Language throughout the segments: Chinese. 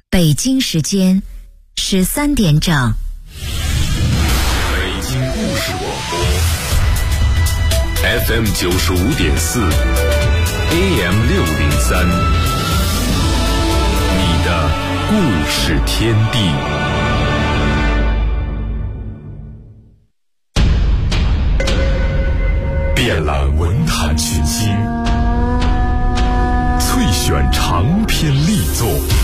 北京时间13点整。 北京故事广播 FM 95.4 AM 603，你的故事天地。遍览文坛群星，萃选长篇力作。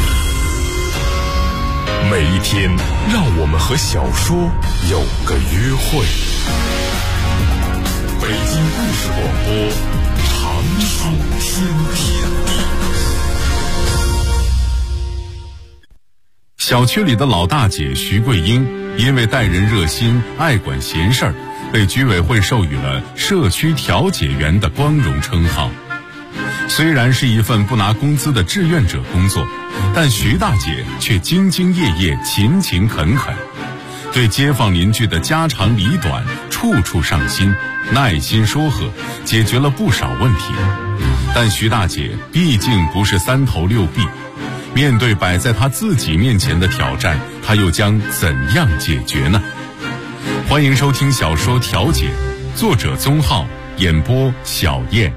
每一天，让我们和小说有个约会。北京故事广播，长寿天地。 小区里的老大姐徐桂英，因为待人热心、爱管闲事儿，被居委会授予了社区调解员的光荣称号。虽然是一份不拿工资的志愿者工作，但徐大姐却兢兢业业、勤勤恳恳，对街坊邻居的家长里短处处上心，耐心说和，解决了不少问题。但徐大姐毕竟不是三头六臂，面对摆在她自己面前的挑战，她又将怎样解决呢？欢迎收听小说《调解》，作者宗浩，演播小燕。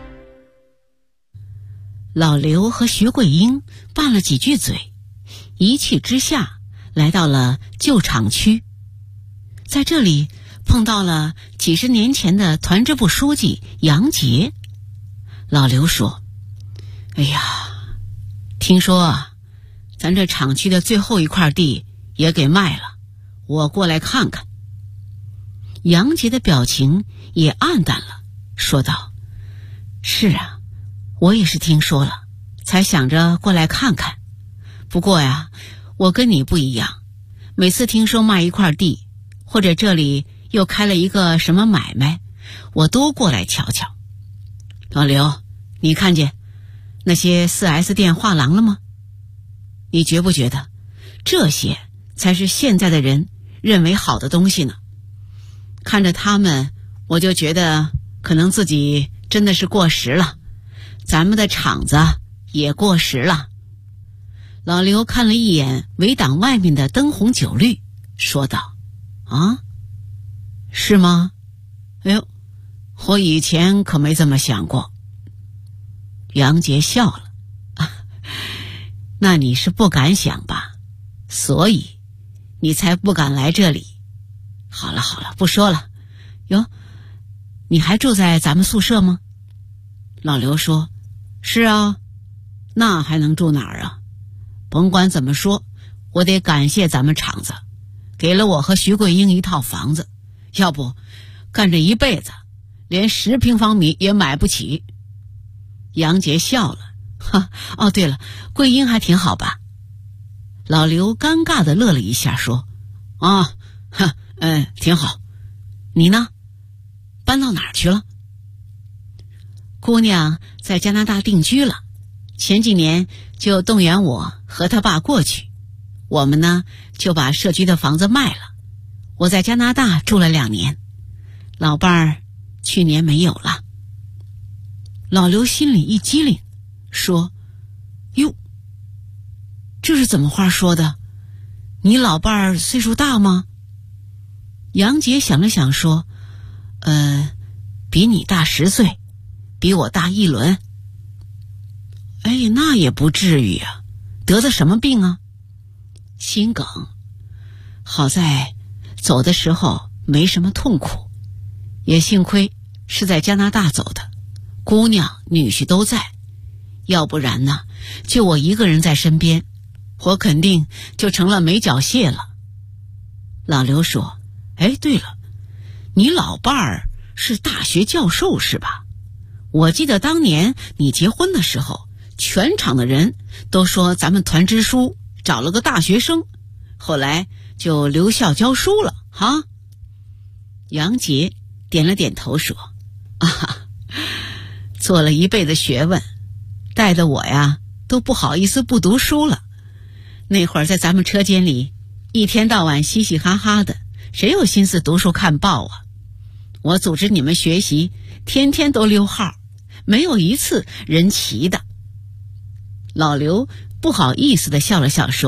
老刘和徐桂英拌了几句嘴，一气之下来到了旧厂区。在这里碰到了几十年前的团支部书记杨杰。老刘说：哎呀，听说啊，咱这厂区的最后一块地也给卖了，我过来看看。杨杰的表情也暗淡了，说道：是啊，我也是听说了，才想着过来看看。不过呀，我跟你不一样，每次听说卖一块地，或者这里又开了一个什么买卖，我都过来瞧瞧。老刘，你看见那些 4S 店画廊了吗？你觉不觉得这些才是现在的人认为好的东西呢？看着他们，我就觉得可能自己真的是过时了，咱们的厂子也过时了。老刘看了一眼围挡外面的灯红酒绿，说道：啊，是吗？哎呦，我以前可没这么想过。杨杰笑了：那你是不敢想吧，所以你才不敢来这里。好了好了，不说了。哟，你还住在咱们宿舍吗？老刘说：是啊，那还能住哪儿啊？甭管怎么说，我得感谢咱们厂子，给了我和徐桂英一套房子，要不干这一辈子连10平方米也买不起。杨杰笑了：哦对了，桂英还挺好吧？老刘尴尬地乐了一下，说：挺好。你呢？搬到哪儿去了？姑娘在加拿大定居了，前几年就动员我和他爸过去，我们呢就把社区的房子卖了。我在加拿大住了2年，老伴儿去年没有了。老刘心里一激灵，说：哟，这是怎么话说的？你老伴儿岁数大吗？杨杰想了想说：比你大10岁，比我大1轮。哎，那也不至于啊，得的什么病啊？心梗，好在走的时候没什么痛苦，也幸亏是在加拿大走的，姑娘女婿都在，要不然呢，就我一个人在身边，我肯定就成了没脚蟹了。老刘说：哎，对了，你老伴儿是大学教授是吧？我记得当年你结婚的时候，全场的人都说咱们团支书找了个大学生，后来就留校教书了哈。杨杰点了点头说：做了一辈子学问，带的我呀都不好意思不读书了。那会儿在咱们车间里一天到晚嘻嘻哈哈的，谁有心思读书看报啊？我组织你们学习，天天都溜号，没有一次人齐的。老刘不好意思地笑了笑说：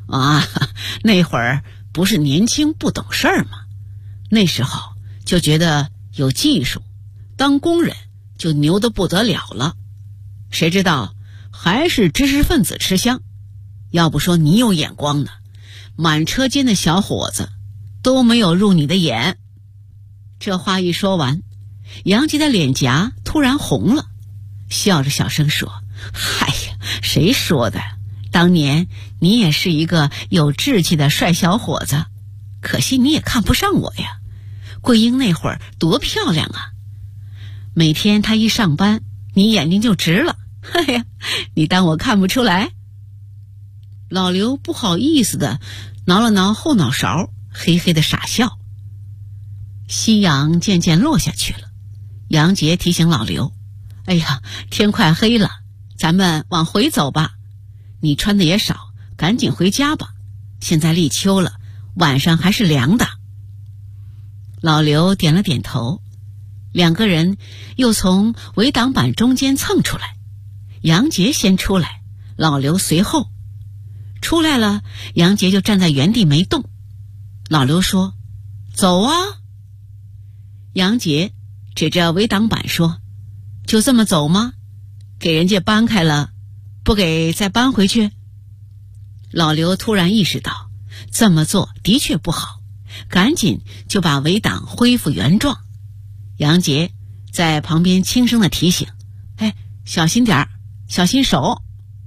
啊，那会儿不是年轻不懂事儿吗？那时候就觉得有技术，当工人就牛得不得了了。谁知道还是知识分子吃香，要不说你有眼光呢，满车间的小伙子都没有入你的眼。这话一说完，杨杰的脸颊突然红了，笑着小声说：哎呀，谁说的？当年你也是一个有志气的帅小伙子，可惜你也看不上我呀。桂英那会儿多漂亮啊，每天她一上班你眼睛就直了。哎呀，你当我看不出来？老刘不好意思的挠了挠后脑勺，嘿嘿的傻笑。夕阳渐渐落下去了，杨杰提醒老刘：哎呀，天快黑了，咱们往回走吧。你穿的也少，赶紧回家吧。现在立秋了，晚上还是凉的。老刘点了点头，两个人又从围挡板中间蹭出来，杨杰先出来，老刘随后。出来了，杨杰就站在原地没动。老刘说：走啊。杨杰指着围挡板说：就这么走吗？给人家搬开了，不给再搬回去？老刘突然意识到这么做的确不好，赶紧就把围挡恢复原状。杨杰在旁边轻声的提醒：哎，小心点儿，小心手。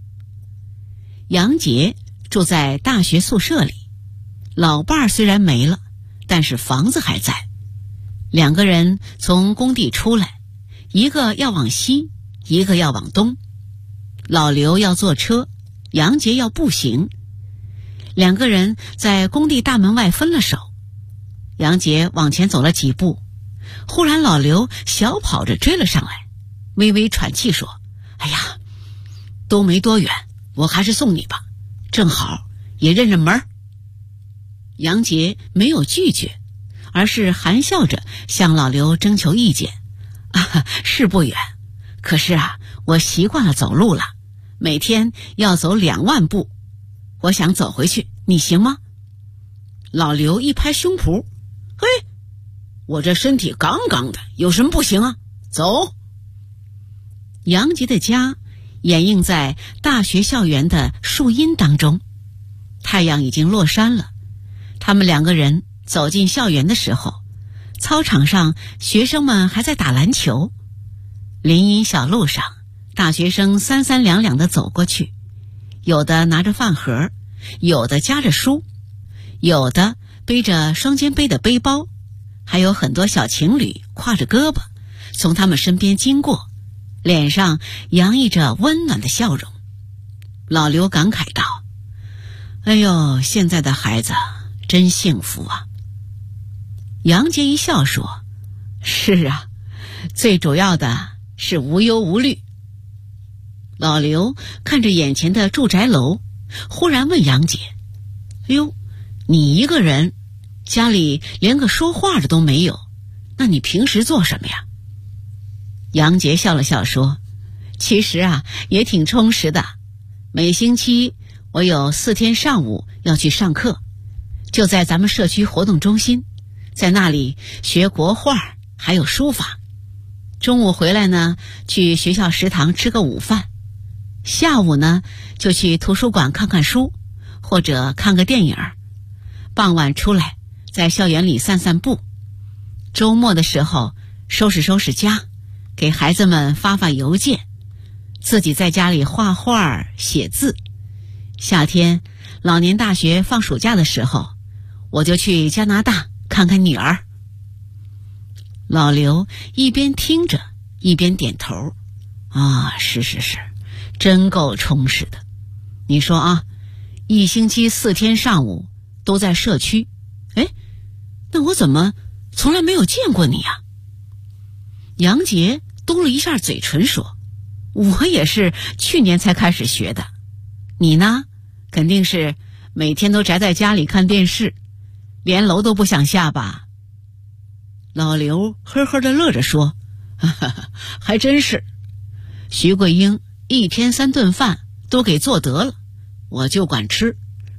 杨杰住在大学宿舍里，老伴儿虽然没了，但是房子还在。两个人从工地出来，一个要往西，一个要往东。老刘要坐车，杨杰要步行。两个人在工地大门外分了手。杨杰往前走了几步，忽然老刘小跑着追了上来，微微喘气说：哎呀，都没多远，我还是送你吧，正好也认认门。杨杰没有拒绝，而是含笑着向老刘征求意见：是不远，可是我习惯了走路了，每天要走2万步，我想走回去，你行吗？老刘一拍胸脯：嘿，我这身体杠杠的，有什么不行啊？走。杨杰的家掩映在大学校园的树荫当中，太阳已经落山了。他们两个人走进校园的时候，操场上学生们还在打篮球。林荫小路上，大学生三三两两地走过去，有的拿着饭盒，有的夹着书，有的背着双肩背的背包，还有很多小情侣挎着胳膊从他们身边经过，脸上洋溢着温暖的笑容。老刘感慨道：哎呦，现在的孩子真幸福啊。杨杰一笑说：是啊，最主要的是无忧无虑。老刘看着眼前的住宅楼，忽然问杨杰：哎呦，你一个人，家里连个说话的都没有，那你平时做什么呀？杨杰笑了笑说：其实也挺充实的，每星期我有4天上午要去上课，就在咱们社区活动中心，在那里学国画还有书法。中午回来呢，去学校食堂吃个午饭，下午呢就去图书馆看看书或者看个电影，傍晚出来在校园里散散步。周末的时候收拾收拾家，给孩子们发发邮件，自己在家里画画写字。夏天老年大学放暑假的时候，我就去加拿大看看女儿。老刘一边听着一边点头：是，真够充实的。你说一星期4天上午都在社区，那我怎么从来没有见过你呀？杨杰嘟了一下嘴唇说：我也是去年才开始学的。你呢，肯定是每天都宅在家里看电视，连楼都不想下吧？老刘呵呵地乐着说：还真是，徐桂英1天3顿饭都给做得了，我就管吃，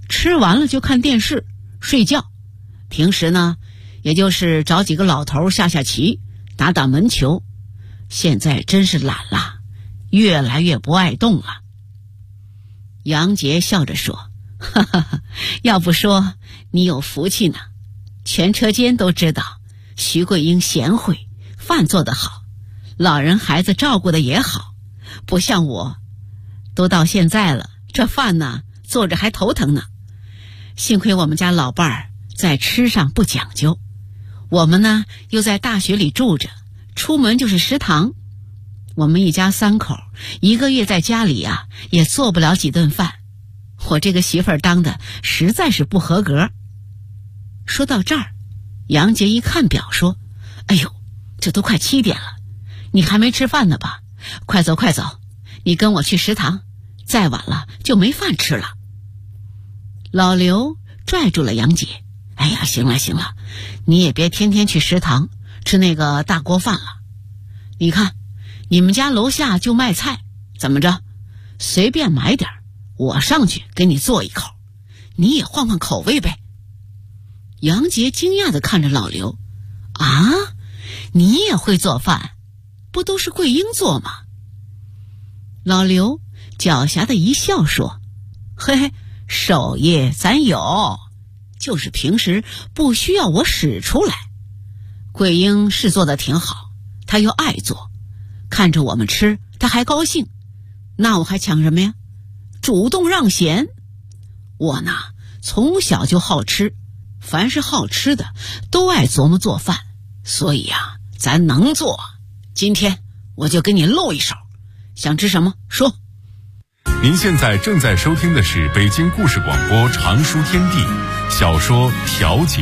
吃完了就看电视睡觉，平时呢也就是找几个老头下下棋，打打门球。现在真是懒了，越来越不爱动了。杨杰笑着说，哈哈哈，要不说你有福气呢，全车间都知道徐桂英贤惠，饭做得好，老人孩子照顾得也好，不像我，都到现在了，这饭呢做着还头疼呢。幸亏我们家老伴儿在吃上不讲究，我们呢又在大学里住着，出门就是食堂。我们一家3口一个月在家里啊也做不了几顿饭，我这个媳妇儿当的实在是不合格。说到这儿，杨杰一看表说，哎呦，这都快7点了，你还没吃饭呢吧？快走快走，你跟我去食堂，再晚了就没饭吃了。老刘拽住了杨杰，哎呀，行了行了，你也别天天去食堂吃那个大锅饭了。你看你们家楼下就卖菜，怎么着随便买点，我上去给你做一口，你也换换口味呗。杨杰惊讶地看着老刘，啊，你也会做饭？不都是桂英做吗？老刘狡黠的一笑说，嘿嘿，手艺咱有，就是平时不需要我使出来。桂英是做的挺好，她又爱做，看着我们吃她还高兴，那我还抢什么呀？主动让贤。我呢从小就好吃，凡是好吃的都爱琢磨做饭，所以啊咱能做。今天我就给你露一手，想吃什么说。 您现在正在收听的是北京故事广播长书天地小说《调解》。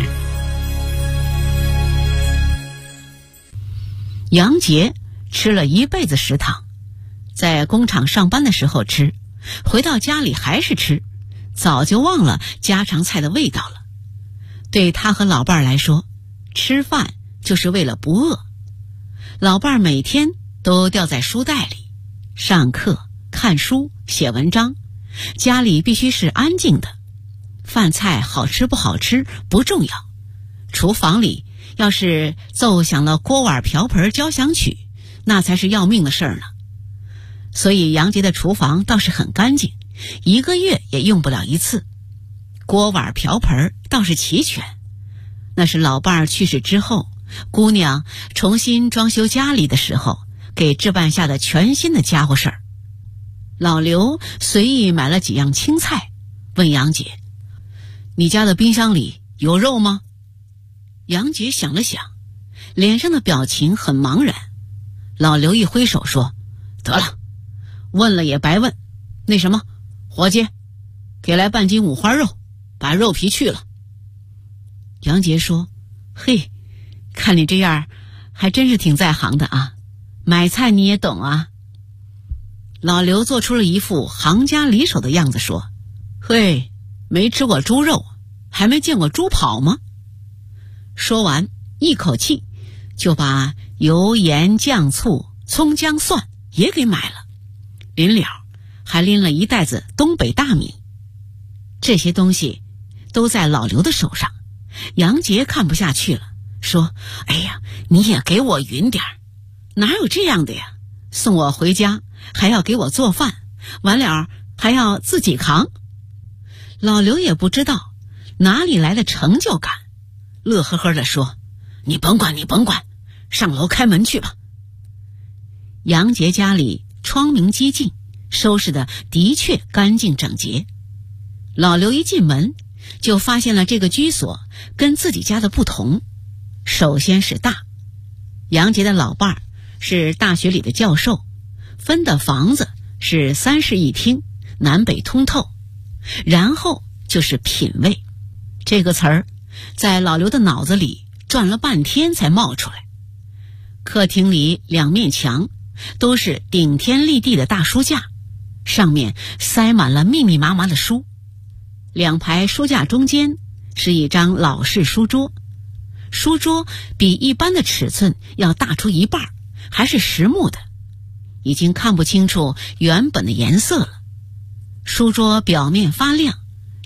杨杰吃了一辈子食堂，在工厂上班的时候吃，回到家里还是吃，早就忘了家常菜的味道了。对他和老伴儿来说，吃饭就是为了不饿。老伴儿每天都吊在书袋里，上课、看书、写文章，家里必须是安静的。饭菜好吃不好吃不重要，厨房里要是奏响了锅碗瓢盆交响曲，那才是要命的事儿呢。所以杨杰的厨房倒是很干净，一个月也用不了一次。锅碗瓢盆倒是齐全，那是老伴儿去世之后，姑娘重新装修家里的时候给置办下的全新的家伙事儿。老刘随意买了几样青菜，问杨杰，你家的冰箱里有肉吗？杨杰想了想，脸上的表情很茫然。老刘一挥手说，得了，问了也白问，那什么，伙计，给来半斤五花肉，把肉皮去了。杨杰说，嘿，看你这样还真是挺在行的啊，买菜你也懂啊。老刘做出了一副行家里手的样子说，嘿，没吃过猪肉，还没见过猪跑吗？说完一口气就把油盐酱醋葱姜蒜也给买了，临了还拎了一袋子东北大米。这些东西都在老刘的手上，杨杰看不下去了，说，哎呀，你也给我匀点儿，哪有这样的呀，送我回家还要给我做饭，完了还要自己扛。老刘也不知道哪里来的成就感，乐呵呵地说，你甭管你甭管，上楼开门去吧。杨杰家里窗明几净，收拾的的确干净整洁。老刘一进门就发现了这个居所跟自己家的不同。首先是大，杨杰的老伴儿是大学里的教授，分的房子是3室1厅，南北通透。然后就是品味，这个词儿在老刘的脑子里转了半天才冒出来。客厅里2面墙都是顶天立地的大书架，上面塞满了密密麻麻的书，2排书架中间是一张老式书桌，书桌比一般的尺寸要大出一半，还是实木的，已经看不清楚原本的颜色了。书桌表面发亮，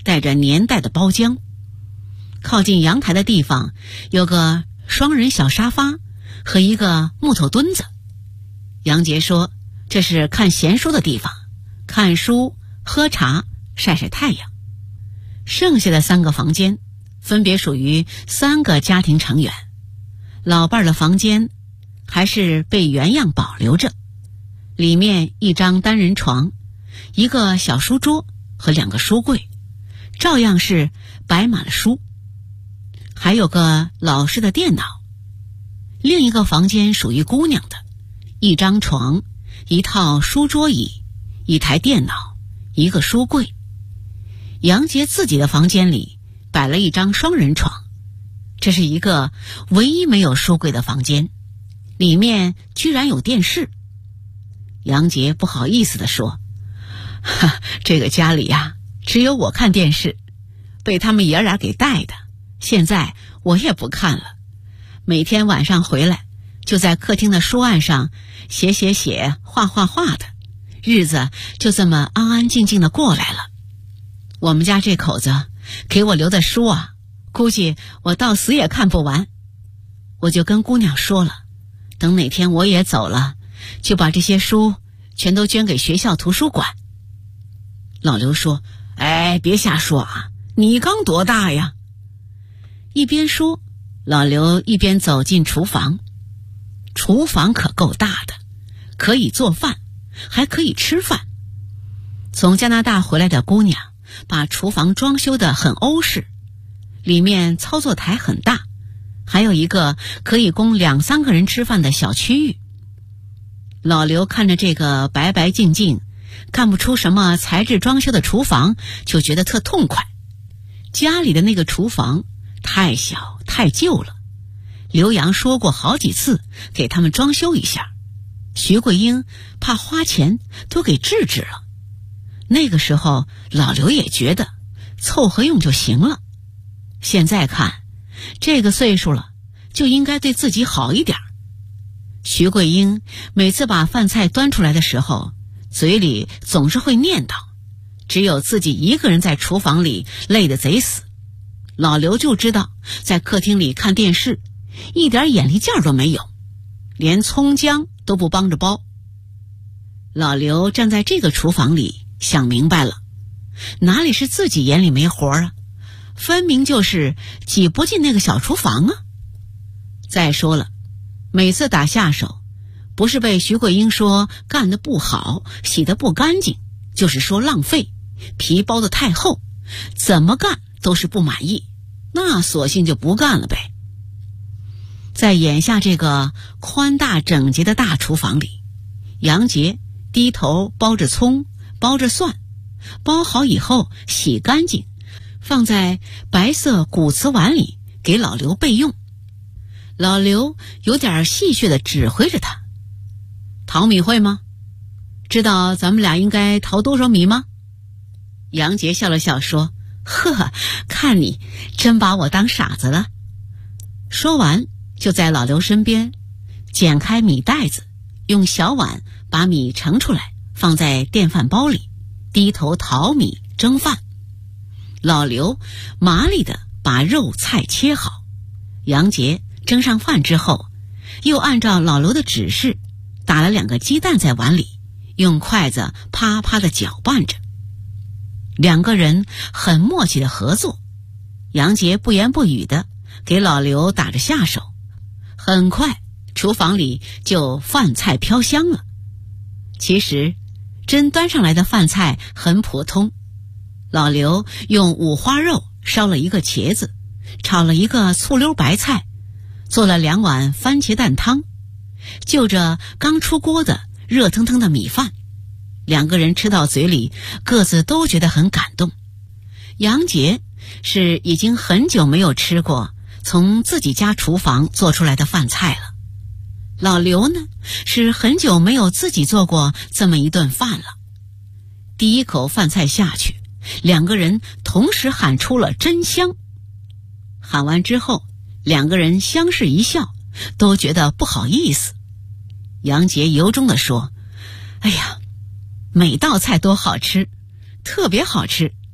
带着年代的包浆。靠近阳台的地方有个双人小沙发和一个木头墩子。杨杰说这是看闲书的地方，看书、喝茶、晒晒太阳。剩下的3个房间分别属于3个家庭成员，老伴儿的房间还是被原样保留着，里面一张单人床，一个小书桌和2个书柜，照样是摆满了书，还有个老式的电脑。另一个房间属于姑娘的，一张床，一套书桌椅，一台电脑，一个书柜。杨杰自己的房间里摆了一张双人床，这是一个唯一没有书柜的房间，里面居然有电视。杨杰不好意思地说，这个家里呀，只有我看电视，被他们爷俩给带的，现在我也不看了。每天晚上回来就在客厅的书案上写写写、画画画的，日子就这么安安静静的过来了。我们家这口子给我留的书啊，估计我到死也看不完。我就跟姑娘说了，等哪天我也走了，就把这些书全都捐给学校图书馆。老刘说，别瞎说啊，你刚多大呀？一边说，老刘一边走进厨房。厨房可够大的，可以做饭，还可以吃饭。从加拿大回来的姑娘把厨房装修得很欧式，里面操作台很大，还有一个可以供2-3个人吃饭的小区域。老刘看着这个白白净净、看不出什么材质装修的厨房，就觉得特痛快。家里的那个厨房太小太旧了，刘洋说过好几次给他们装修一下，徐桂英怕花钱都给制止了。那个时候老刘也觉得凑合用就行了，现在看这个岁数了，就应该对自己好一点。徐桂英每次把饭菜端出来的时候，嘴里总是会念叨，只有自己一个人在厨房里累得贼死。老刘就知道在客厅里看电视一点眼力劲儿都没有，连葱姜都不帮着剥。老刘站在这个厨房里想明白了，哪里是自己眼里没活啊，分明就是挤不进那个小厨房啊。再说了，每次打下手不是被徐桂英说干得不好、洗得不干净，就是说浪费、皮包得太厚，怎么干都是不满意，那索性就不干了呗。在眼下这个宽大整洁的大厨房里，杨杰低头包着葱、包着蒜，包好以后洗干净，放在白色古瓷碗里给老刘备用。老刘有点戏谑地指挥着他，淘米会吗？知道咱们俩应该淘多少米吗？杨杰笑了笑说，呵，看你真把我当傻子了。说完就在老刘身边剪开米袋子，用小碗把米盛出来，放在电饭煲里，低头淘米蒸饭。老刘麻利地把肉菜切好，杨杰蒸上饭之后，又按照老刘的指示打了2个鸡蛋在碗里，用筷子啪啪地搅拌着。2个人很默契的合作，杨杰不言不语的给老刘打着下手，很快厨房里就饭菜飘香了。其实真端上来的饭菜很普通，老刘用五花肉烧了1个茄子，炒了1个醋溜白菜，做了2碗番茄蛋汤，就着刚出锅的热腾腾的米饭，2个人吃到嘴里各自都觉得很感动。杨杰是已经很久没有吃过从自己家厨房做出来的饭菜了，老刘呢是很久没有自己做过这么一顿饭了。第一口饭菜下去，2个人同时喊出了真香。喊完之后，2个人相视一笑，都觉得不好意思。杨杰由衷地说，哎呀，每道菜都好吃，特别好吃，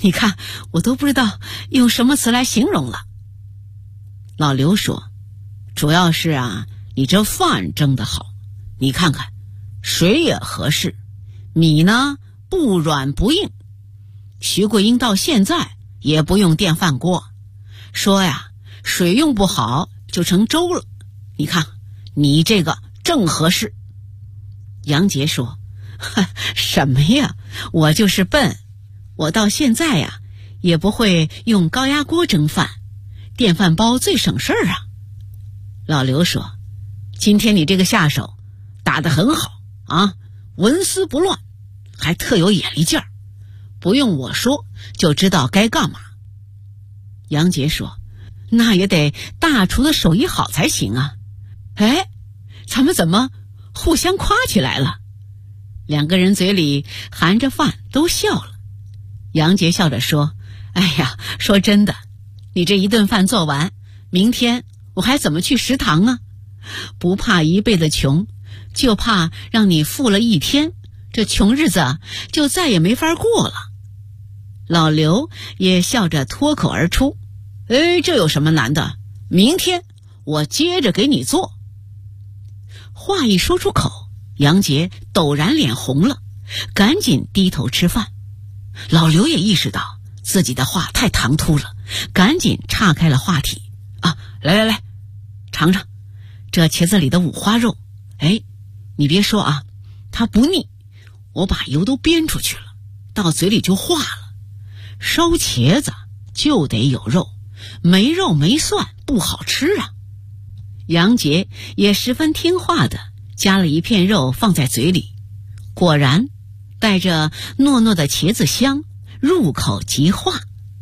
你看我都不知道用什么词来形容了。老刘说，主要是啊，你这饭蒸得好，你看看水也合适，米呢不软不硬。徐桂英到现在也不用电饭锅，说呀水用不好就成粥了，你看你这个正合适。杨杰说，什么呀，我就是笨，我到现在呀也不会用高压锅蒸饭，电饭煲最省事儿啊。老刘说，今天你这个下手打得很好啊，纹丝不乱，还特有眼力劲儿，不用我说就知道该干嘛。杨杰说，那也得大厨的手艺好才行啊。哎，咱们怎么互相夸起来了？两个人嘴里含着饭都笑了。杨杰笑着说，哎呀，说真的，你这一顿饭做完，明天我还怎么去食堂啊？不怕一辈子穷，就怕让你富了一天，这穷日子就再也没法过了。老刘也笑着脱口而出，哎，这有什么难的？明天我接着给你做。话一说出口，杨杰陡然脸红了，赶紧低头吃饭。老刘也意识到自己的话太唐突了，赶紧岔开了话题。啊，来，尝尝这茄子里的五花肉。哎，你别说啊，它不腻，我把油都煸出去了，到嘴里就化了。烧茄子就得有肉，没肉没蒜不好吃啊。杨杰也十分听话的夹了一片肉放在嘴里，果然带着糯糯的茄子香，入口即化。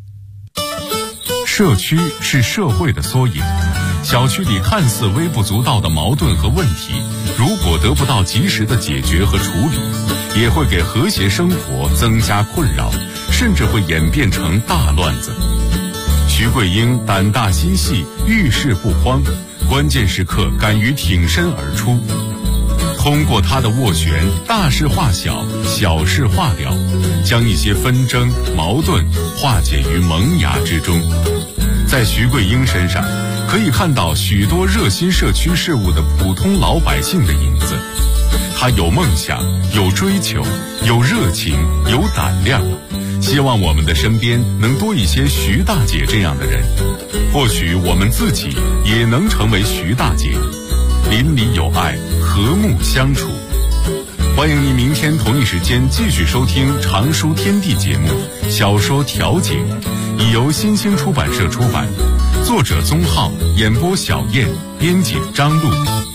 社区是社会的缩影，小区里看似微不足道的矛盾和问题，如果得不到及时的解决和处理，也会给和谐生活增加困扰，甚至会演变成大乱子。徐桂英胆大心细，遇事不慌，关键时刻敢于挺身而出。通过他的斡旋，大事化小，小事化了，将一些纷争矛盾化解于萌芽之中。在徐桂英身上可以看到许多热心社区事务的普通老百姓的影子。他有梦想，有追求，有热情，有胆量。希望我们的身边能多一些徐大姐这样的人，或许我们自己也能成为徐大姐，邻里有爱，和睦相处。欢迎您明天同一时间继续收听《常书天地》节目《小说调解》，已由新兴出版社出版，作者宗浩，演播小燕，编辑张璐。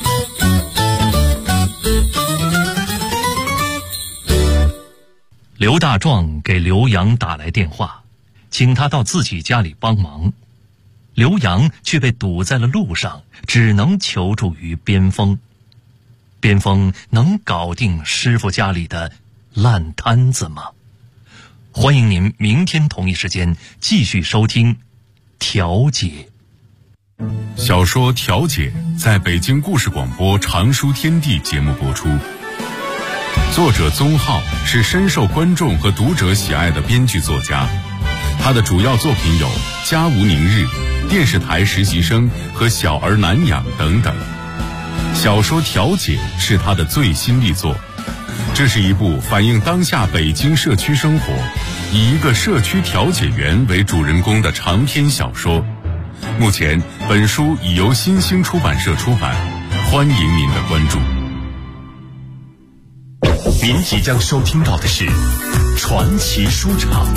刘大壮给刘洋打来电话，请他到自己家里帮忙。刘洋却被堵在了路上，只能求助于边锋。边锋能搞定师傅家里的烂摊子吗？欢迎您明天同一时间继续收听《调解》。 小说《调解》在北京故事广播《常书天地》节目播出。作者宗浩是深受观众和读者喜爱的编剧作家，他的主要作品有《家无宁日》、电视台实习生和小儿难养等等。小说《调解》是他的最新力作，这是一部反映当下北京社区生活，以一个社区调解员为主人公的长篇小说。目前本书已由新兴出版社出版，欢迎您的关注。 您即将收听到的是传奇书场。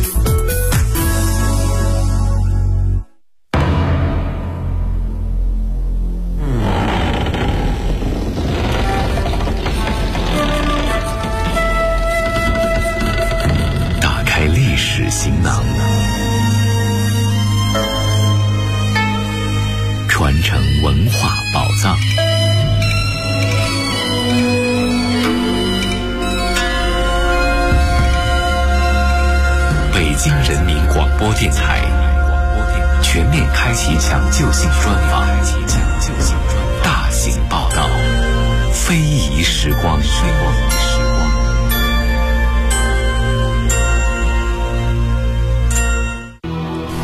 打开历史行囊，传承文化宝藏。北京人民广播电台全面开启抢救性专访，大型报道，非遗时光。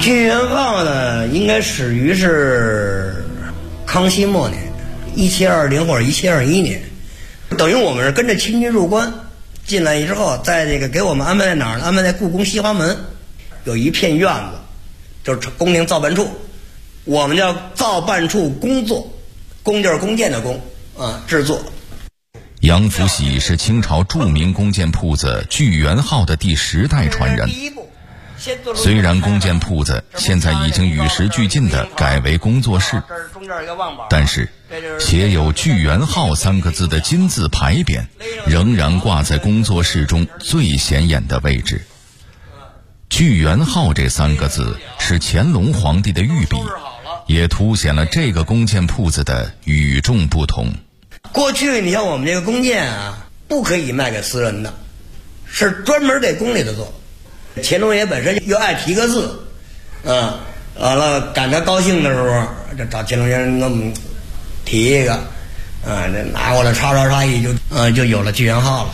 聚源号呢，应该始于是康熙末年，1720或者1721年，等于我们是跟着清军入关进来之后，在这个给我们安排在哪儿呢？安排在故宫西华门，有一片院子，就是宫廷造办处，我们叫造办处工作，工就是弓箭的弓啊，制作。 杨福喜是清朝著名弓箭铺子聚源号的第10代传人。虽然弓箭铺子现在已经与时俱进地改为工作室，但是写有聚源号3个字的金字牌匾仍然挂在工作室中最显眼的位置。聚源号这3个字是乾隆皇帝的御笔，也凸显了这个弓箭铺子的与众不同。 过去你像我们这个弓箭啊，不可以卖给私人的，是专门给宫里的做。乾隆爷本身又爱提个字，完了赶他高兴的时候，就找乾隆爷给我们提一个，这拿过来刷一就有了聚源号了。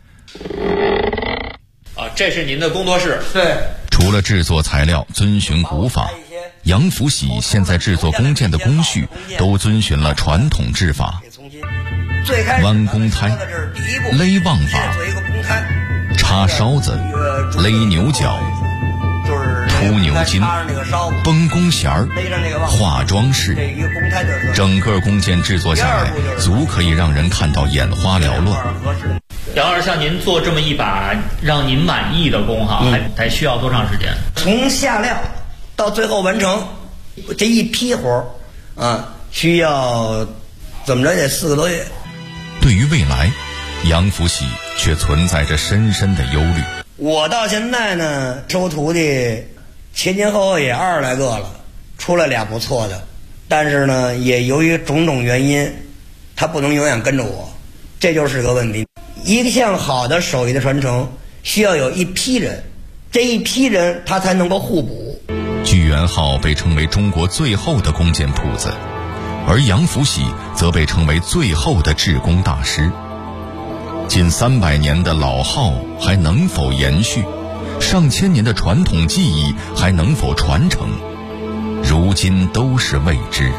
这是您的工作室。 对。 除了制作材料遵循古法，杨福喜现在制作弓箭的工序都遵循了传统制法。弯弓胎、勒望法、插烧子、勒牛角、凸牛筋、绷弓弦儿、画装饰，整个弓箭制作下来，足可以让人看到眼花缭乱。 杨老师，像您做这么一把让您满意的弓还需要多长时间？ 从下料到最后完成这一批活需要怎么着也4个多月。 对于未来，杨福喜却存在着深深的忧虑。 我到现在呢，收徒弟前后也20来个了，出来俩不错的，但是呢，也由于种种原因，他不能永远跟着我，这就是个问题。一项好的手艺的传承，需要有一批人，这一批人他才能够互补。 聚源号被称为中国最后的弓箭铺子，而杨福喜则被称为最后的制弓大师。近300年的老号还能否延续？上千年的传统技艺还能否传承？如今都是未知。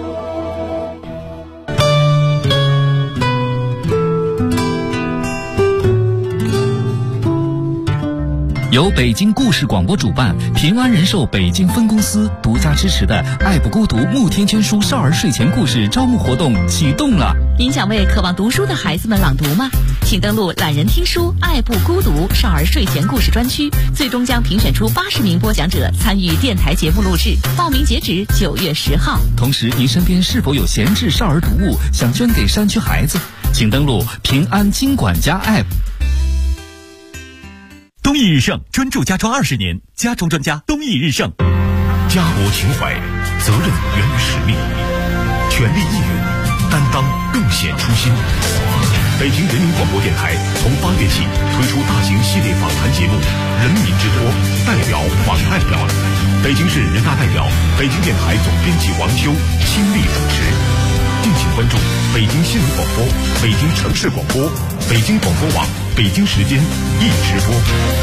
由北京故事广播主办，平安人寿北京分公司独家支持的爱不孤独慕天捐书少儿睡前故事招募活动启动了。 您想为渴望读书的孩子们朗读吗？请登录懒人听书爱不孤独少儿睡前故事专区，最终将评选出80名播讲者参与电台节目录制，报名截止9月10号。 同时，您身边是否有闲置少儿读物想捐给山区孩子？请登录平安金管家 App。 东益日盛专注家装20年，家装专家东益日盛。 家国情怀，责任源于使命，全力应援，担当更显初心。北京人民广播电台从8月起推出大型系列访谈节目《人民之托》，代表访代表。北京市人大代表、北京电台总编辑王修亲力主持。敬请关注北京新闻广播、北京城市广播、北京广播网、北京时间一直播。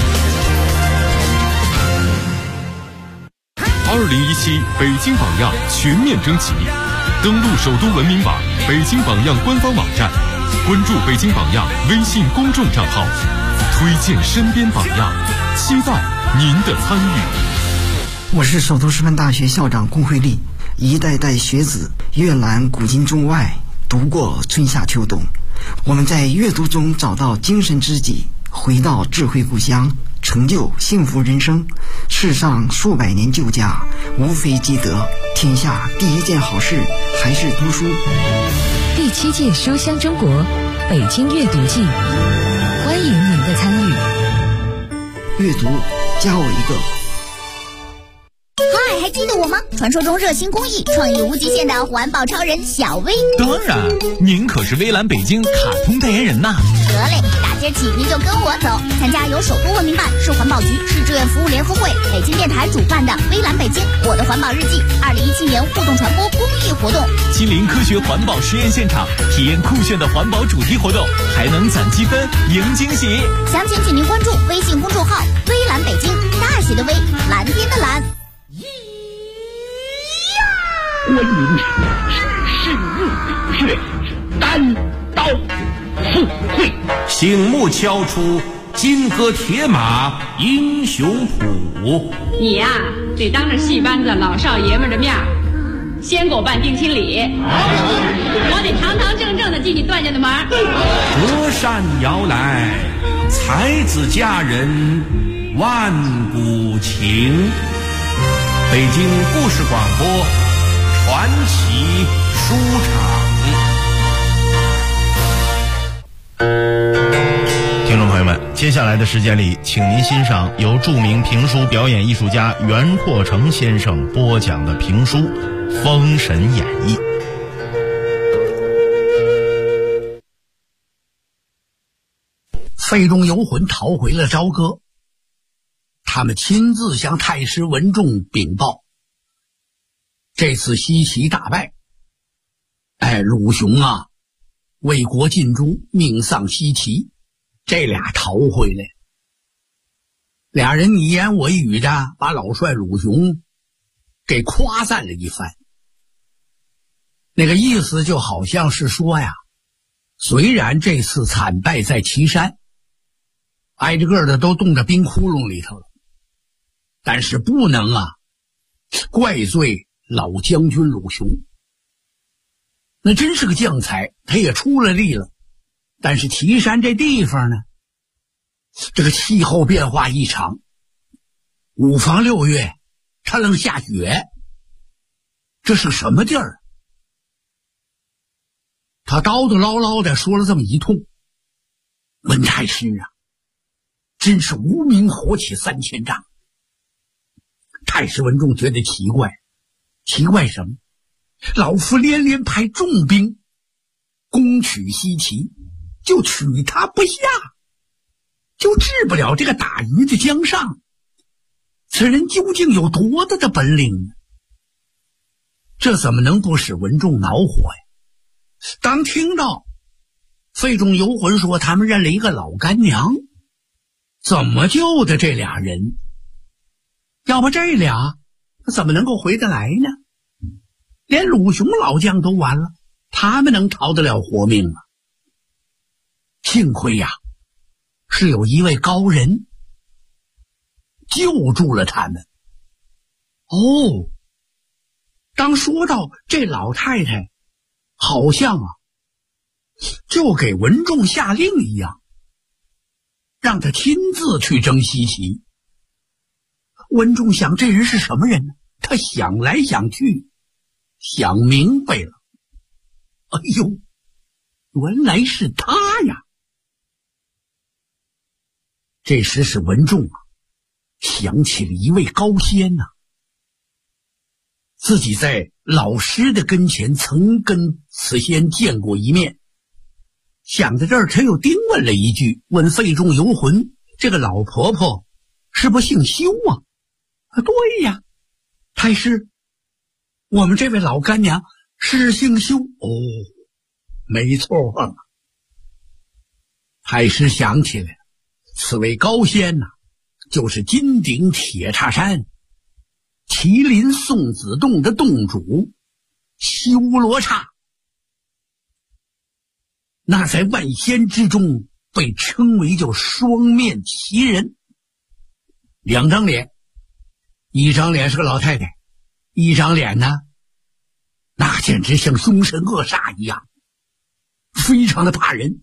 2017北京榜样全面征集，登录首都文明网、北京榜样官方网站，关注北京榜样微信公众账号，推荐身边榜样，期待您的参与。 我是首都师范大学校长龚慧丽。一代代学子阅览古今中外，读过春夏秋冬，我们在阅读中找到精神知己，回到智慧故乡，成就幸福人生。世上数百年旧家，无非积德，天下第一件好事还是读书。 第7届书香中国北京阅读季，欢迎您的参与。 阅读加我一个。 嗨，还记得我吗？传说中热心公益、创意无极限的环保超人小薇。 当然，您可是微蓝北京卡通代言人呐。 得嘞，打今儿起您就跟我走，参加由首都文明办、市环保局、市志愿服务联合会、北京电台主办的微蓝北京我的环保日记2017年互动传播公益活动， 亲临科学环保实验现场，体验酷炫的环保主题活动，还能攒积分赢惊喜。 详情请您关注微信公众号微蓝北京，大写的微，蓝天的蓝。 关云只是日月，单刀赴会。 醒目敲出金戈铁马英雄谱。 你呀，得当着戏班子老少爷们的面先给我办定亲礼，我得堂堂正正的进你段家的门。 隔山遥来，才子佳人万古情。北京故事广播传奇书场。 听众朋友们，接下来的时间里，请您欣赏由著名评书表演艺术家袁阔成先生播讲的评书《封神演义》。 费仲游魂逃回了朝歌，他们亲自向太师文仲禀报，这次西岐大败，鲁雄啊为国尽忠，命丧西岐，这俩逃回来，俩人你言我语着把老帅鲁雄给夸赞了一番。那个意思就好像是说呀，虽然这次惨败在岐山，挨着个的都冻在冰窟窿里头了，但是不能怪罪老将军鲁雄，那真是个将才，他也出了力了。但是岐山这地方呢，这个气候变化异常，5房6月它能下雪，这是什么地儿？他叨叨唠唠的说了这么一通，文太师啊，真是无名火起3000丈。太师文仲觉得奇怪，奇怪什么？老夫连连派重兵攻取西岐，就取他不下，就治不了这个打鱼的江上，此人究竟有多大的本领呢？这怎么能不使文仲恼火呀？当听到费仲游魂说他们认了一个老干娘，怎么救的这俩人？要不这俩怎么能够回得来呢？连鲁雄老将都完了，他们能逃得了活命吗？幸亏呀，是有一位高人救助了他们。当说到这老太太好像就给文仲下令一样，让他亲自去征西岐。文仲想，这人是什么人呢？他想来想去，想明白了，哎呦，原来是他呀！这时是文仲想起了一位高仙自己在老师的跟前曾跟此仙见过一面。想到这儿，他又叮问了一句，问费仲游魂，这个老婆婆是不姓修啊？对呀，太师，我们这位老干娘是姓修。没错太师想起来了，此位高仙就是金顶铁叉山麒麟送子洞的洞主修罗刹，那在万仙之中被称为叫双面奇人。2张脸，一张脸是个老太太，一张脸呢，那简直像凶神恶煞一样，非常的怕人。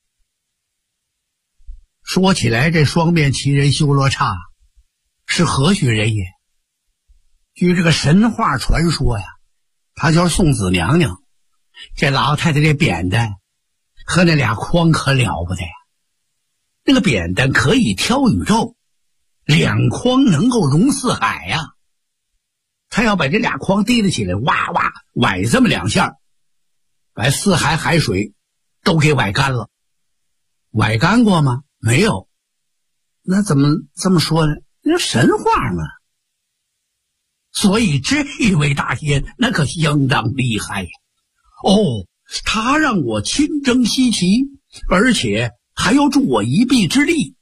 说起来，这双面奇人修罗刹是何许人也？据这个神话传说呀，她就是送子娘娘。这老太太这扁担和那俩筐可了不得呀，那个扁担可以挑宇宙，2筐能够容4海呀。她要把这俩筐提了起来，哇哇崴这么2下，把4海海水都给崴干了。崴干过吗？没有。那怎么这么说呢？那神话嘛。所以这位大仙那可相当厉害呀。他让我亲征西岐，而且还要助我一臂之力。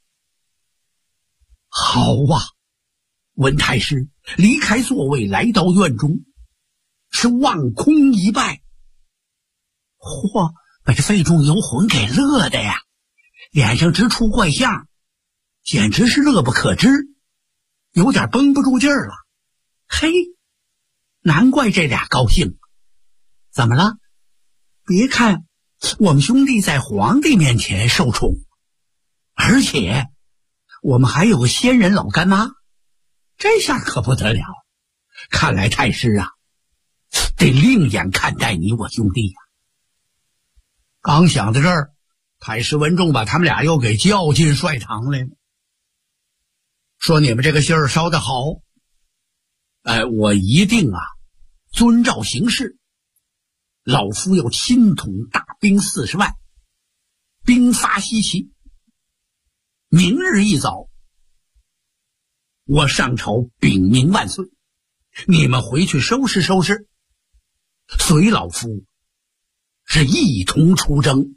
好啊，文太师离开座位来到院中， 是望空一拜。嚯，把这费仲游魂给乐的呀，脸上直出怪相，简直是乐不可支，有点绷不住劲儿了。嘿，难怪这俩高兴。怎么了？别看我们兄弟在皇帝面前受宠，而且我们还有个仙人老干妈，这下可不得了。看来太师啊，得另眼看待你我兄弟呀。刚想到这儿，太师文仲把他们俩又给叫进帅堂来了，说你们这个信儿捎得好，我一定遵照行事。老夫要亲统大兵40万，兵发西岐。明日一早，我上朝禀明万岁，你们回去收拾收拾，随老夫是一同出征。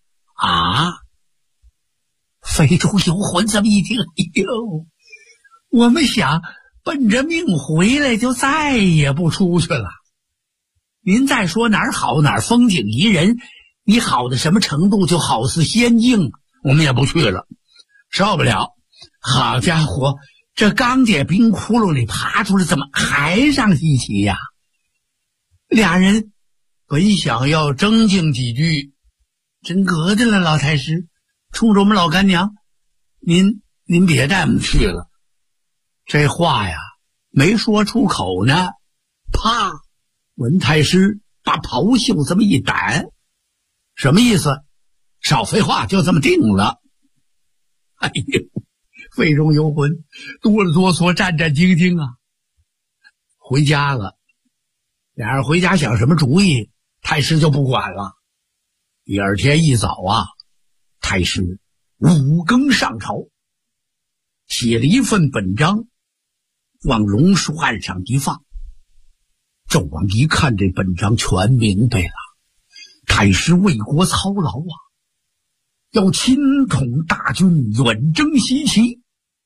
费仲游魂这么一听，哎呦，我们想奔着命回来，就再也不出去了。您再说哪儿好哪儿风景宜人，你好的什么程度就好似仙境，我们也不去了，受不了。好家伙，这刚解冰窟窿里爬出来，怎么还上西岐呀？俩人本想要争竞几句，真格的了，老太师，冲着我们老干娘，您别带我们去了。这话呀没说出口呢，啪，文太师把袍袖这么一掸，什么意思？少废话，就这么定了。哎呦，费仲游魂哆了哆嗦，战战兢兢啊。回家了，俩人回家想什么主意，太师就不管了。第二天一早太师5更上朝，写了一份本章，往榕树案上一放。纣王一看这本章，全明白了，太师为国操劳要亲统大军，远征西岐。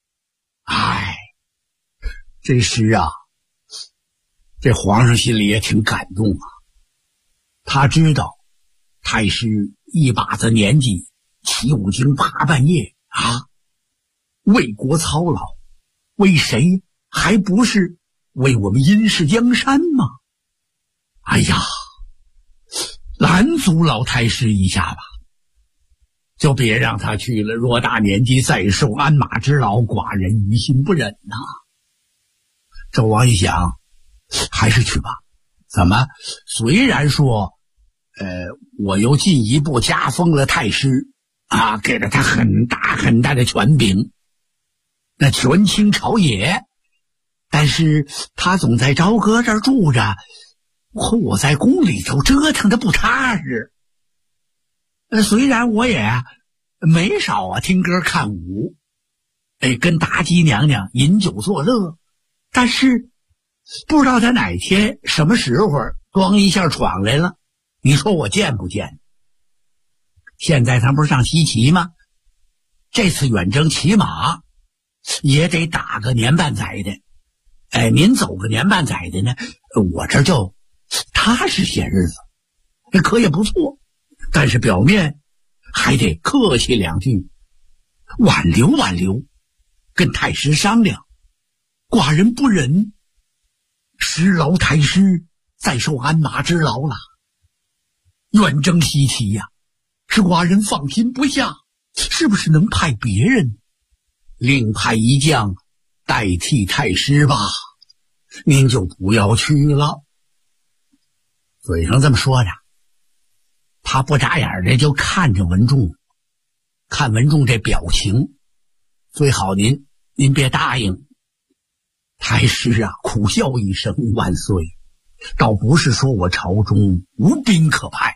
这时这皇上心里也挺感动他知道太师一把子年纪，起5更爬半夜为国操劳，为谁？还不是为我们殷氏江山吗？哎呀，拦阻老太师一下吧，就别让他去了，偌大年纪再受鞍马之劳，寡人于心不忍呐。纣王一想，还是去吧。怎么？虽然说我又进一步加封了太师给了他很大很大的权柄，那权倾朝野，但是他总在朝歌这儿住着，和我在宫里头折腾的不踏实。虽然我也没少听歌看舞，跟妲己娘娘饮酒作乐，但是不知道他哪天什么时候咣一下闯来了，你说我见不见？现在他不是上西岐吗？这次远征起码也得打个年半载的。您走个年半载的呢，我这就踏实些日子，可也不错。但是表面还得客气两句，挽留挽留，跟太师商量，寡人不忍使劳太师再受鞍马之劳了。远征西岐是寡人放心不下，是不是能派别人另派一将代替太师吧？您就不要去了。嘴上这么说着，他不眨眼的就看着文仲，看文仲这表情，最好您别答应。太师苦笑一声，万岁，倒不是说我朝中无兵可派，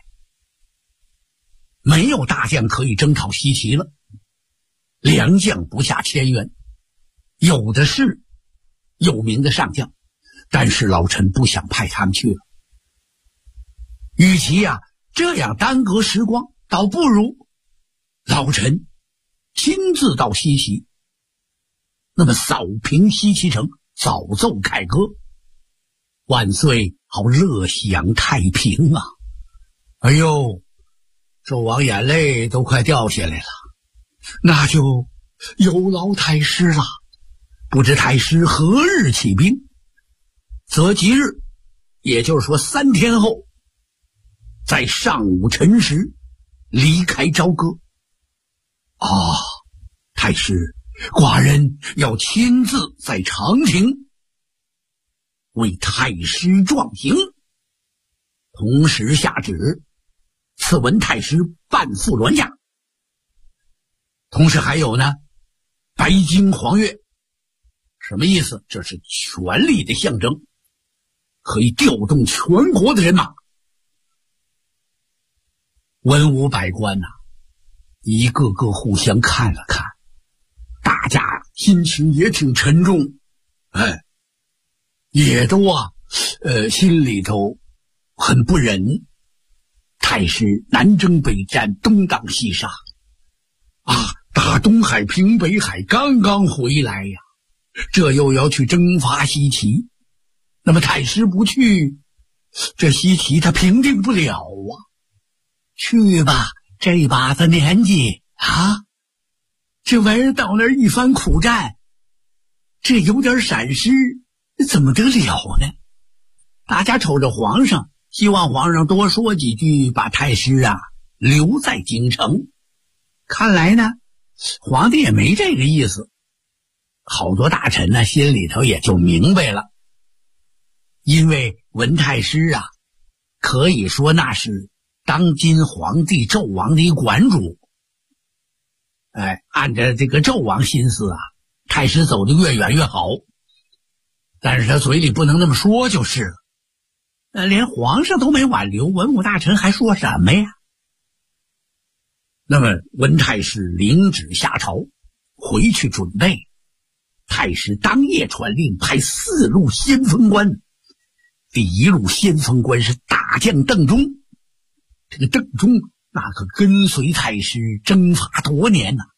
没有大将可以征讨西岐了，良将不下千员，有的是有名的上将，但是老臣不想派他们去了。与其这样耽搁时光，倒不如老臣亲自到西岐，那么扫平西岐城，早奏凯歌。万岁好乐享太平啊！哎呦，纣王眼泪都快掉下来了。那就有劳太师了，不知太师何日起兵？择吉日，也就是说3天后，在上午辰时离开朝歌。太师，寡人要亲自在长亭为太师壮行，同时下旨赐文太师半副銮驾。同时还有呢，白金黄钺，什么意思？这是权力的象征，可以调动全国的人马。文武百官呐，一个个互相看了看，大家心情也挺沉重，也都心里头很不忍。太师南征北战，东挡西杀打东海平北海刚刚回来呀，这又要去征伐西岐，那么太师不去，这西岐他平定不了啊。去吧，这把子年纪这玩意儿到那儿一番苦战，这有点闪失，怎么得了呢？大家瞅着皇上，希望皇上多说几句，把太师留在京城。看来呢，皇帝也没这个意思。好多大臣呢，心里头也就明白了，因为文太师可以说那是当今皇帝纣王的一管主。按照这个纣王心思太师走得越远越好，但是他嘴里不能那么说就是了。连皇上都没挽留，文武大臣还说什么呀？那么文太师领旨下朝，回去准备。太师当夜传令，派4路先锋官。第1路先锋官是大将邓忠，这个邓忠那可跟随太师征伐多年呐，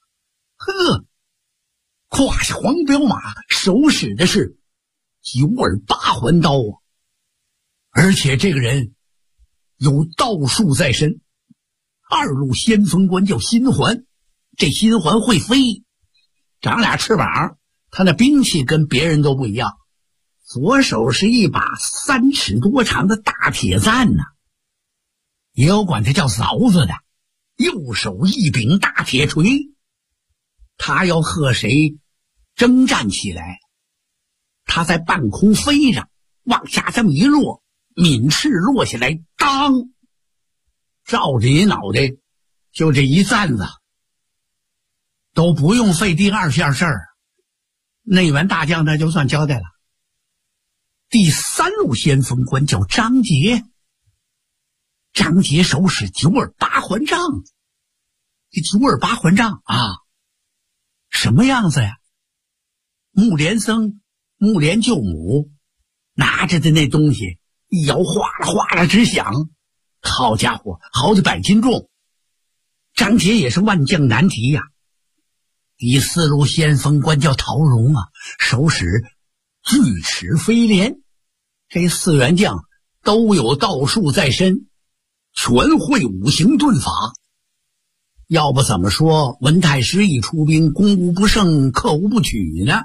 胯下黄骠马，手使的是9耳8环刀而且这个人有道术在身。2路先锋官叫辛环，这辛环会飞，长俩翅膀，他那兵器跟别人都不一样。左手是一把3尺多长的大铁赞也有管他叫嫂子的，右手一柄大铁锤。他要和谁征战起来，他在半空飞着，往下这么一落，抿翅落下来，当照着你脑袋，就这一赞子，都不用费第2件事儿，那员大将那就算交代了。第3路先锋官叫张杰，张杰手使9耳8环杖。这9耳8环杖什么样子呀？木莲僧、木莲救母拿着的那东西一摇，哗啦哗啦直响，好家伙，好几百斤重。张杰也是万将难敌呀。第4路先锋官叫陶荣手使巨齿飞镰。这4员将都有道术在身，全会5行遁法。要不怎么说文太师一出兵，攻无不胜，克无不取呢？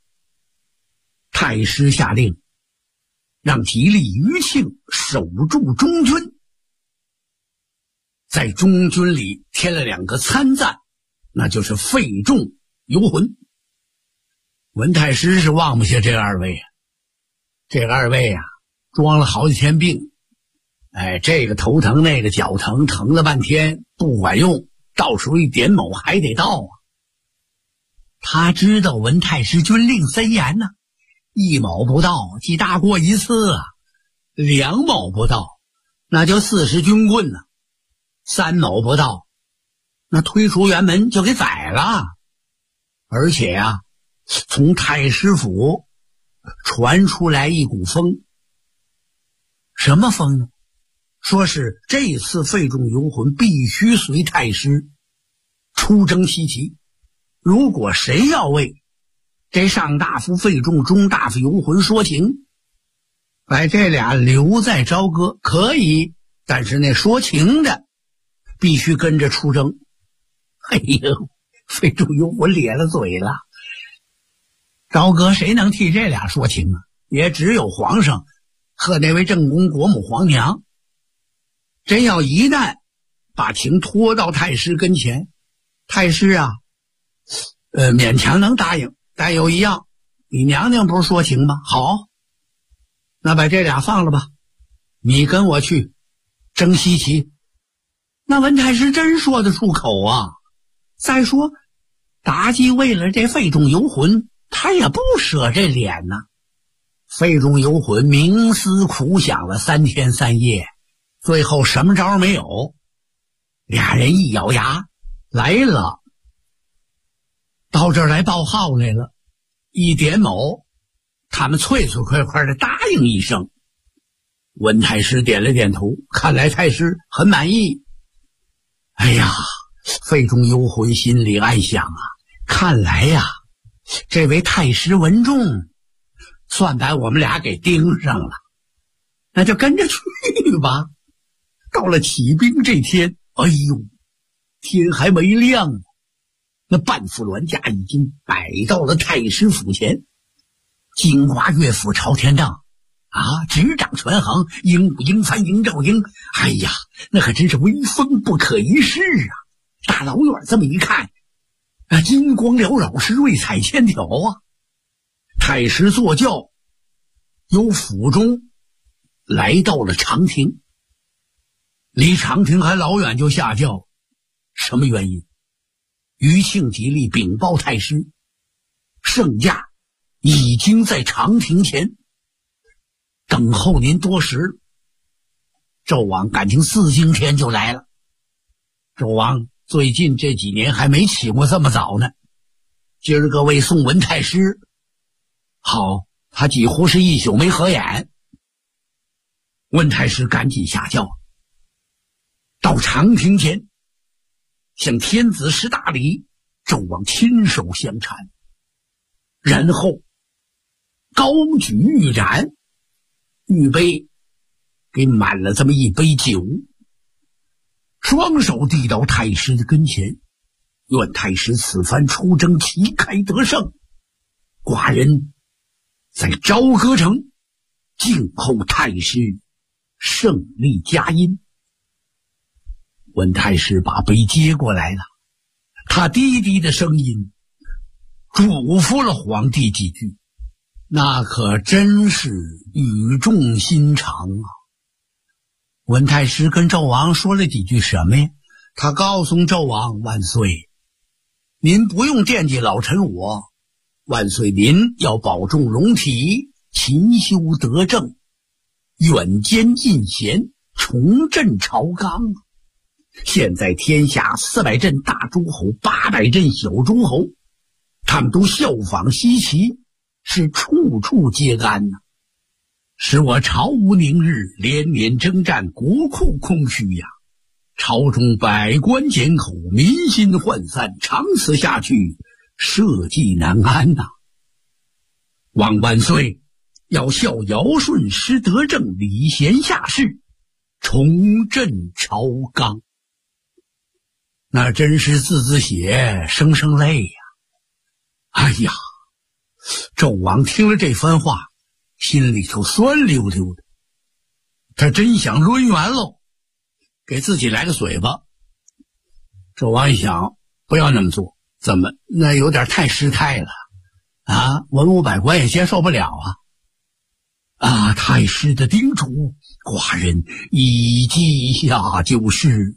太师下令让吉利、余庆守住中军，在中军里添了2个参赞，那就是费仲、游魂。文太师是忘不下这2位这个2位装了好几天病，这个头疼那个脚疼，疼了半天不管用，到时候一点卯还得到他知道文太师军令森严1卯不到记大过一次2卯不到那就40军棍3卯不到那推出辕门就给宰了。而且从太师府传出来一股风。什么风呢？说是这次费仲游魂必须随太师出征西岐，如果谁要为这上大夫费仲、中大夫游魂说情， 把这俩留在朝歌可以，但是那说情的必须跟着出征。哎呦，费仲游魂咧了嘴了。朝歌谁能替这俩说情啊？也只有皇上和那位正宫国母皇娘。真要一旦把情拖到太师跟前，太师啊，勉强能答应，但有一样，你娘娘不是说情吗？好，那把这俩放了吧，你跟我去征西岐。那文太师真说得出口啊。再说妲己为了这费仲游魂，他也不舍这脸呐。费仲游魂冥思苦想了3天3夜，最后什么招没有。俩人一咬牙来了，到这儿来报号来了。一点卯，他们脆脆快快的答应一声。文太师点了点头，看来太师很满意。哎呀，费仲游魂心里暗想啊，看来呀，这位太师文仲算把我们俩给盯上了，那就跟着去吧。到了起兵这天，哎呦，天还没亮呢，那半副銮驾已经摆到了太师府前。金瓜乐府朝天荡啊，执掌全行，鹦鹉鹰帆鹰照鹰，哎呀，那可真是威风不可一世啊。大老远这么一看，金光缭绕，是瑞彩千条啊。太师坐轿由府中来到了长亭，离长亭还老远就下轿。什么原因？余庆吉利禀报太师，圣驾已经在长亭前等候您多时。纣王感情4更天就来了。纣王最近这几年还没起过这么早呢。今儿个为送文太师，好，他几乎是一宿没合眼。文太师赶紧下轿，到长亭前向天子施大礼，纣王亲手相搀，然后高举玉盏，玉杯给满了这么一杯酒，双手递到太师的跟前，愿太师此番出征旗开得胜，寡人在朝歌城静候太师胜利佳音。文太师把杯接过来了，他低低的声音嘱咐了皇帝几句，那可真是语重心长啊。文太师跟纣王说了几句什么呀？他告诉纣王，万岁，您不用惦记老臣我，万岁您要保重龙体，勤修德政，远兼进贤，重振朝纲。现在天下400镇大诸侯，800镇小诸侯，他们都效仿西岐，是处处皆安呐，使我朝无宁日，连年征战，国库空虚呀。朝中百官减口，民心涣散，长此下去，社稷难安呐。望万岁要效尧舜，施德政，礼贤下士，重振朝纲。那真是字字血，声声泪呀。哎呀，纣王听了这番话，心里头酸溜溜的，他真想抡圆喽，给自己来个嘴巴。纣王一想，不要那么做，怎么那有点太失态了啊，文武百官也接受不了啊。太师的叮嘱，寡人以记下就是。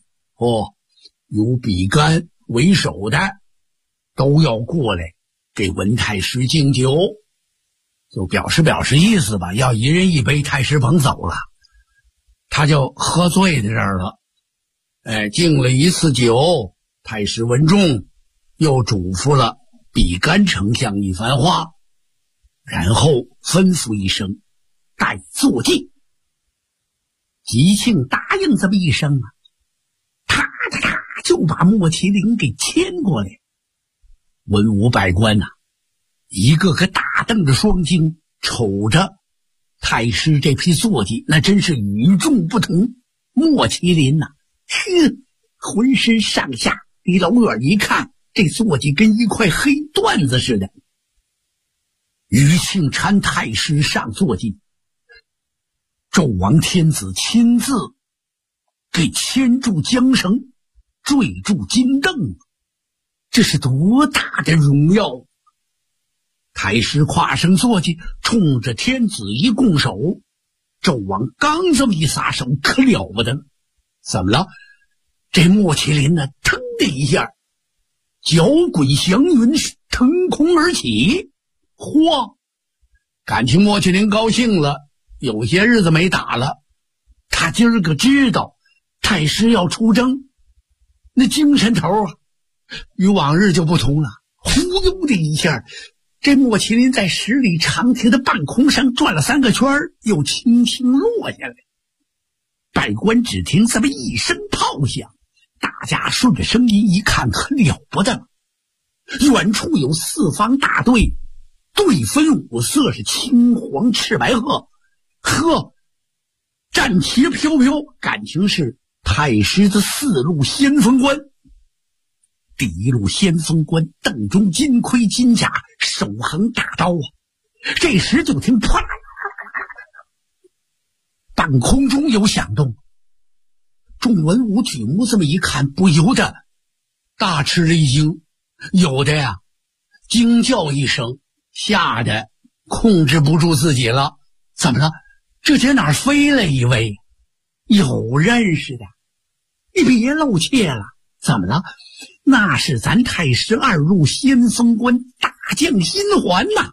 有比干为首的都要过来给文太师敬酒，就表示意思吧，要一人一杯，太师甭走了。他就喝醉在这儿了，敬了一次酒，太师文仲又嘱咐了比干丞相一番话，然后吩咐一声，待坐骑。吉庆答应这么一声啊，就把莫麒麟给牵过来。文武百官呐，一个个大瞪着双睛，瞅着太师这批坐骑那真是与众不同。莫麒麟呐，浑身上下离老远一看，这坐骑跟一块黑缎子似的。于庆禅太师上坐骑，纣王天子亲自给牵住缰绳，坠住金镫，这是多大的荣耀！太师跨上坐骑，冲着天子一拱手。纣王刚这么一撒手，可了不得！怎么了？这莫麒麟呢，腾的一下，脚滚祥云，腾空而起。嚯！感情莫麒麟高兴了，有些日子没打了。他今儿个知道太师要出征，那精神头啊，与往日就不同了。忽悠的一下，这莫麒麟在10里长亭的半空上转了3个圈，又轻轻落下来。百官只听这么一声炮响，大家顺着声音一看，可了不得了。远处有4方大队，队分5色，是青黄赤白鹤。战旗飘飘，感情是太师的4路先锋官。第1路先锋官邓中金盔金甲，手横大刀啊！这时就听啪啦啦啦啦啦，半空中有响动。众文武举目这么一看，不由得大吃了一惊，有的呀惊叫一声，吓得控制不住自己了。怎么了？这姐哪儿飞了一位？有认识的？你别露怯了。怎么了？那是咱太师2路先锋官大将辛环呐！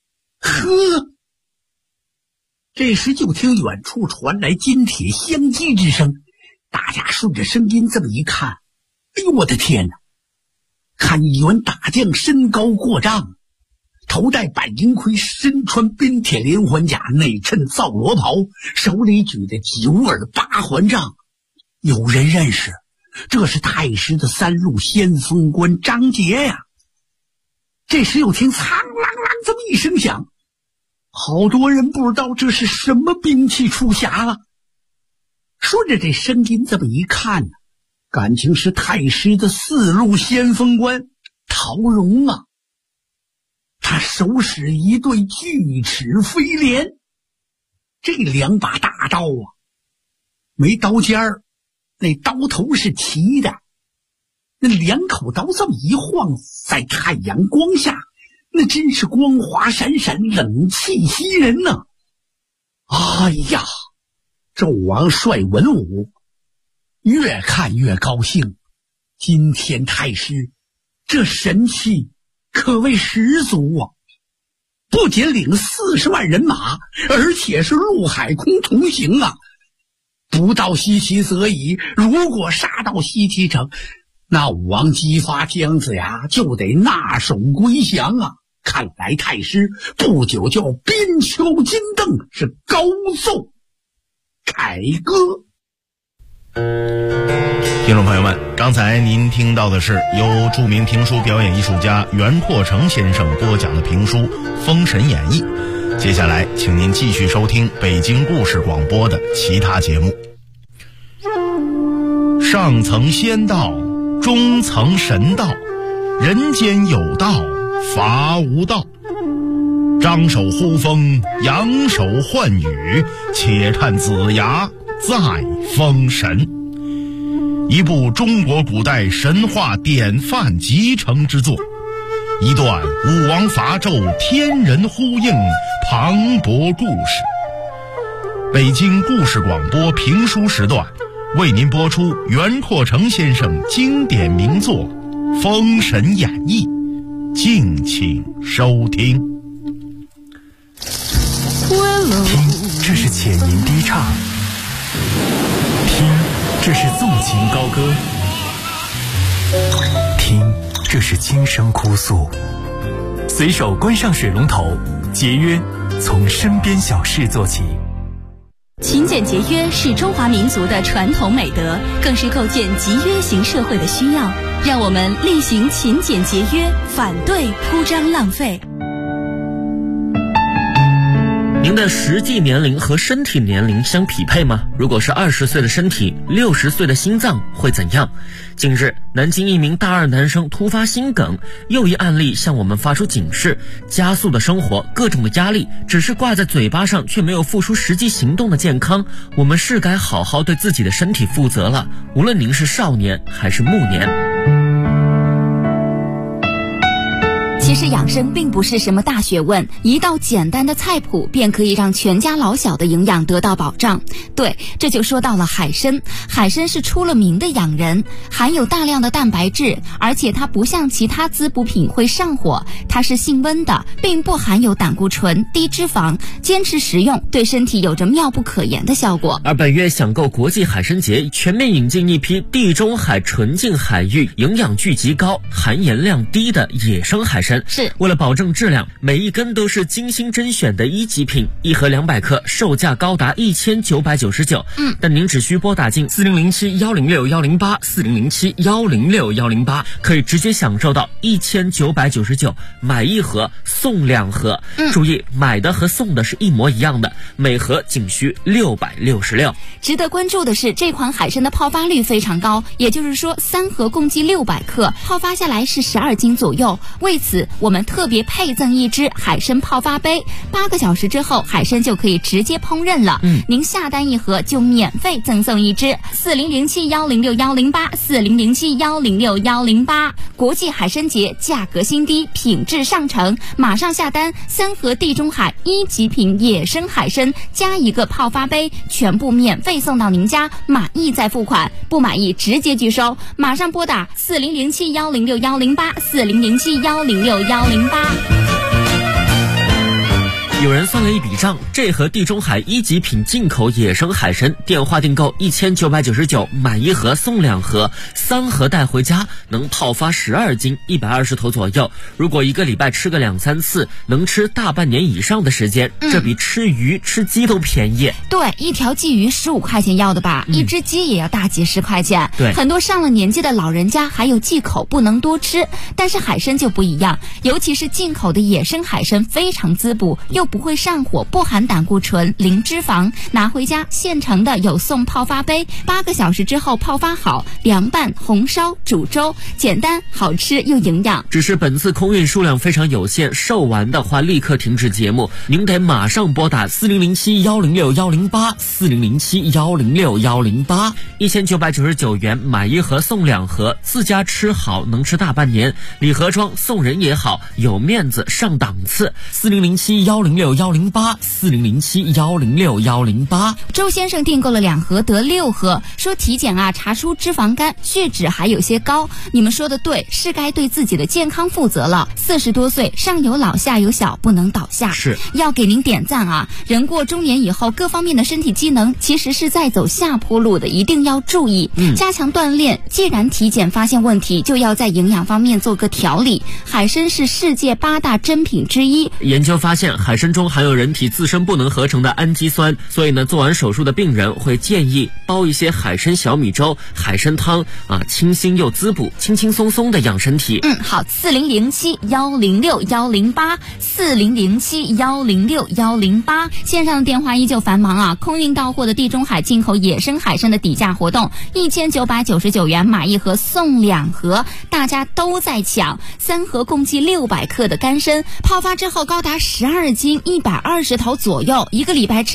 这时就听远处传来金铁相击之声，大家顺着声音这么一看，哎呦我的天哪！看一员大将身高过丈，头戴白银盔，身穿边铁连环甲，内衬皂罗袍，手里举着9耳8环杖。有人认识，这是太师的3路先锋官张杰呀！这时又听苍啷啷这么一声响，好多人不知道这是什么兵器出匣了。顺着这声音这么一看呢，感情是太师的4路先锋官陶荣啊。他手使一对巨齿飞镰，这2把大刀啊，没刀尖儿，那刀头是齐的。那2口刀这么一晃，在太阳光下，那真是光华闪闪，冷气袭人呢。哎呀，纣王率文武越看越高兴，今天太师这神气可谓十足啊！不仅领40万人马，而且是陆海空同行啊！不到西岐则已，如果杀到西岐城，那武王姬发姜子牙就得纳首归降啊！看来太师不久就要鞭敲金镫，是高奏凯歌。 听众朋友们，刚才您听到的是由著名评书表演艺术家袁阔成先生播讲的评书《封神演义》。接下来请您继续收听北京故事广播的其他节目。上层仙道，中层神道，人间有道，伐无道。张手呼风，扬手唤雨，且看子牙再封神。一部中国古代神话典范集成之作，一段武王伐纣天人呼应磅礴故事。北京故事广播评书时段为您播出袁阔成先生经典名作《封神演义》，敬请收听。 听，这是浅吟低唱；听，这是纵情高歌；听，这是轻声哭诉。随手关上水龙头，节约从身边小事做起。 勤俭节约是中华民族的传统美德，更是构建集约型社会的需要。让我们力行勤俭节约，反对铺张浪费。 您的实际年龄和身体年龄相匹配吗？如果是20岁的身体，60岁的心脏会怎样？近日，南京一名大2男生突发心梗，又一案例向我们发出警示：加速的生活，各种的压力，只是挂在嘴巴上却没有付出实际行动的健康，我们是该好好对自己的身体负责了。无论您是少年还是暮年。 其实养生并不是什么大学问，一道简单的菜谱便可以让全家老小的营养得到保障。对，这就说到了海参。海参是出了名的养人，含有大量的蛋白质，而且它不像其他滋补品会上火，它是性温的，并不含有胆固醇、低脂肪，坚持食用对身体有着妙不可言的效果。 而本月享购国际海参节，全面引进一批地中海纯净海域、营养聚集高、含盐量低的野生海参。 是为了保证质量，每一根都是精心甄选的1级品，一盒200克，售价高达1999。但您只需拨打进4007-106-108 4007-106-108，可以直接享受到1999，买1盒送2盒。注意，买的和送的是一模一样的，每盒仅需666。 值得关注的是，这款海参的泡发率非常高，也就是说3盒共计600克，泡发下来是12斤左右。为此，我们特别配赠一只海参泡发杯，8个小时之后海参就可以直接烹饪了。您下单1盒就免费赠送1只。4007-106-108 4007-106-108，国际海参节，价格新低，品质上乘，马上下单，3盒地中海1级品野生海参加1个泡发杯，全部免费送到您家，满意再付款，不满意直接拒收。马上拨打4007-106-108 4007-106-108。 有人算了一笔账，这盒地中海1级品进口野生海参，电话订购1999，买1盒送2盒，3盒带回家，能泡发12斤，120头左右。如果1个礼拜吃个2-3次，能吃大半年以上的时间，这比吃鱼吃鸡都便宜。 对，一条鲫鱼15块钱要的吧，一只鸡也要大几10块钱。 对， 很多上了年纪的老人家还有忌口，不能多吃。但是海参就不一样，尤其是进口的野生海参，非常滋补，又不会上火，不含胆固醇，零脂肪。拿回家现成的有送泡发杯，8个小时之后泡发好，凉拌、红烧、煮粥，简单好吃又营养。 只是本次空运数量非常有限，售完的话立刻停止节目，您得马上拨打4007-106-108 4007-106-108。1999元买1盒送2盒，自家吃好能吃大半年，礼盒装送人也好，有面子上档次。4007-106-108 4007-106-108。 周先生订购了2盒得6盒，说体检查出脂肪肝，血脂还有些高。你们说的对，是该对自己的健康负责了。40多岁，上有老下有小，不能倒下。 是要给您点赞啊！人过中年以后，各方面的身体机能其实是在走下坡路的，一定要注意，加强锻炼。既然体检发现问题，就要在营养方面做个调理。海参是世界8大珍品之一。 研究发现，海参中含有人体自身不能合成的氨基酸，所以呢，做完手术的病人会建议煲一些海参小米粥、海参汤清新又滋补，轻轻松松的养身体。 好，4007-106-108 4007-106-108。线上电话依旧繁忙空运到货的地中海进口野生海参的底价活动，1999元买1盒送2盒，大家都在抢。3盒共计600克的干参，泡发之后高达12斤，120头左右，1个礼拜吃